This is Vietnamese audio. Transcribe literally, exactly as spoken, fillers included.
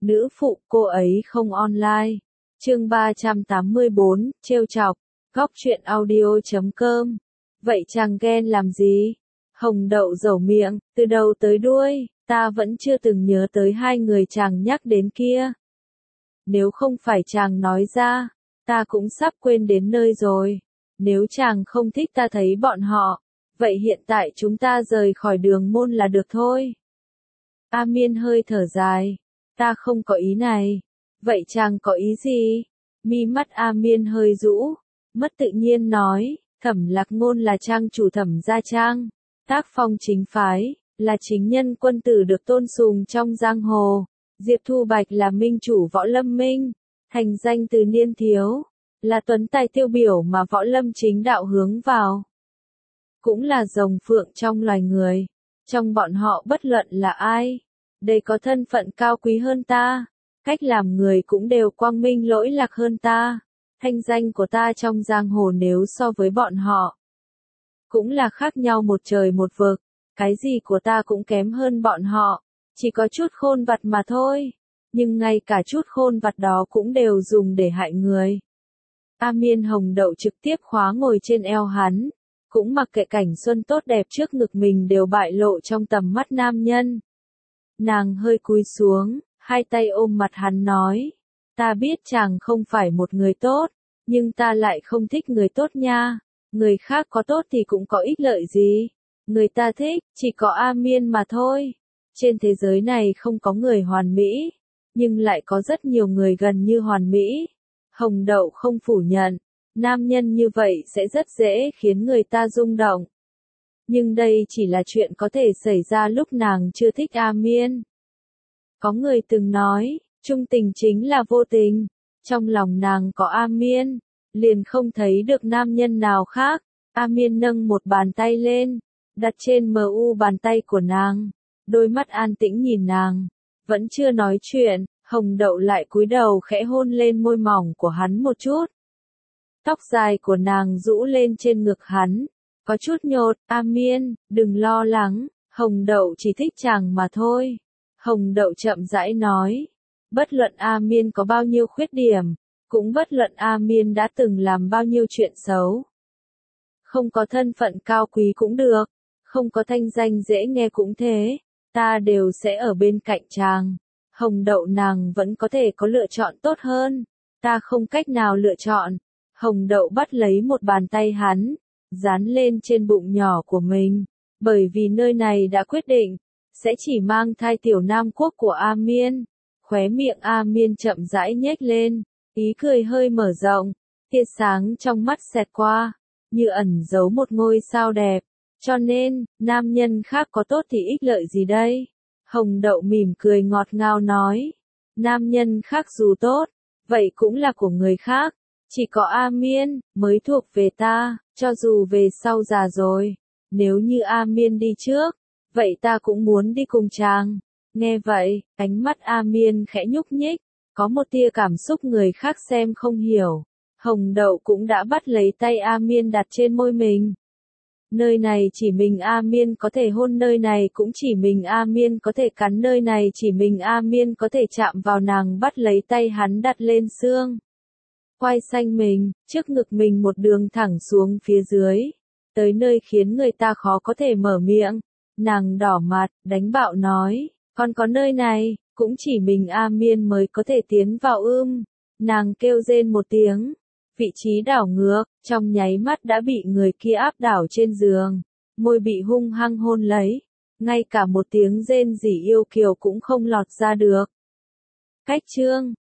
Nữ phụ cô ấy không online. Chương ba trăm tám mươi bốn, trêu chọc. Góc truyện audio chấm com. Vậy chàng ghen làm gì? Hồng Đậu dẩu miệng, từ đầu tới đuôi, ta vẫn chưa từng nhớ tới hai người chàng nhắc đến kia. Nếu không phải chàng nói ra, ta cũng sắp quên đến nơi rồi. Nếu chàng không thích ta thấy bọn họ, vậy hiện tại chúng ta rời khỏi đường môn là được thôi. A Miên hơi thở dài, ta không có ý này. Vậy chàng có ý gì? Mi mắt A Miên hơi rũ, mất tự nhiên nói, Thẩm Lạc Ngôn là trang chủ Thẩm gia trang, tác phong chính phái, là chính nhân quân tử được tôn sùng trong giang hồ. Diệp Thu Bạch là minh chủ Võ Lâm Minh, thành danh từ niên thiếu, là tuấn tài tiêu biểu mà Võ Lâm chính đạo hướng vào. Cũng là rồng phượng trong loài người, trong bọn họ bất luận là ai, đều có thân phận cao quý hơn ta, cách làm người cũng đều quang minh lỗi lạc hơn ta, thanh danh của ta trong giang hồ nếu so với bọn họ, cũng là khác nhau một trời một vực, cái gì của ta cũng kém hơn bọn họ, chỉ có chút khôn vặt mà thôi, nhưng ngay cả chút khôn vặt đó cũng đều dùng để hại người. A Miên Hồng Đậu trực tiếp khóa ngồi trên eo hắn, cũng mặc kệ cảnh xuân tốt đẹp trước ngực mình đều bại lộ trong tầm mắt nam nhân. Nàng hơi cúi xuống, hai tay ôm mặt hắn nói, ta biết chàng không phải một người tốt, nhưng ta lại không thích người tốt nha, người khác có tốt thì cũng có ích lợi gì, người ta thích, chỉ có A Miên mà thôi. Trên thế giới này không có người hoàn mỹ, nhưng lại có rất nhiều người gần như hoàn mỹ. Hồng Đậu không phủ nhận, nam nhân như vậy sẽ rất dễ khiến người ta rung động. Nhưng đây chỉ là chuyện có thể xảy ra lúc nàng chưa thích A Miên. Có người từng nói, trung tình chính là vô tình, trong lòng nàng có A Miên, liền không thấy được nam nhân nào khác. A Miên nâng một bàn tay lên, đặt trên mờ u bàn tay của nàng, đôi mắt an tĩnh nhìn nàng, vẫn chưa nói chuyện. Hồng Đậu lại cúi đầu khẽ hôn lên môi mỏng của hắn một chút. Tóc dài của nàng rũ lên trên ngực hắn, có chút nhột. A Miên, đừng lo lắng, Hồng Đậu chỉ thích chàng mà thôi. Hồng Đậu chậm rãi nói, bất luận A Miên có bao nhiêu khuyết điểm, cũng bất luận A Miên đã từng làm bao nhiêu chuyện xấu. Không có thân phận cao quý cũng được, không có thanh danh dễ nghe cũng thế, ta đều sẽ ở bên cạnh chàng. Hồng Đậu nàng vẫn có thể có lựa chọn tốt hơn, ta không cách nào lựa chọn. Hồng Đậu bắt lấy một bàn tay hắn, dán lên trên bụng nhỏ của mình, bởi vì nơi này đã quyết định, sẽ chỉ mang thai tiểu nam quốc của A Miên. Khóe miệng A Miên chậm rãi nhếch lên, ý cười hơi mở rộng, tia sáng trong mắt xẹt qua, như ẩn giấu một ngôi sao đẹp, cho nên, nam nhân khác có tốt thì ích lợi gì đây? Hồng Đậu mỉm cười ngọt ngào nói, nam nhân khác dù tốt, vậy cũng là của người khác, chỉ có A Miên mới thuộc về ta, cho dù về sau già rồi, nếu như A Miên đi trước, vậy ta cũng muốn đi cùng chàng. Nghe vậy, ánh mắt A Miên khẽ nhúc nhích, có một tia cảm xúc người khác xem không hiểu. Hồng Đậu cũng đã bắt lấy tay A Miên đặt trên môi mình. Nơi này chỉ mình A Miên có thể hôn, nơi này cũng chỉ mình A Miên có thể cắn, nơi này chỉ mình A Miên có thể chạm vào. Nàng bắt lấy tay hắn đặt lên xương quai xanh mình, trước ngực mình một đường thẳng xuống phía dưới, tới nơi khiến người ta khó có thể mở miệng. Nàng đỏ mặt, đánh bạo nói, còn có nơi này, cũng chỉ mình A Miên mới có thể tiến vào ưm. Nàng kêu rên một tiếng, vị trí đảo ngược, trong nháy mắt đã bị người kia áp đảo trên giường, môi bị hung hăng hôn lấy, ngay cả một tiếng rên rỉ yêu kiều cũng không lọt ra được. Cách chương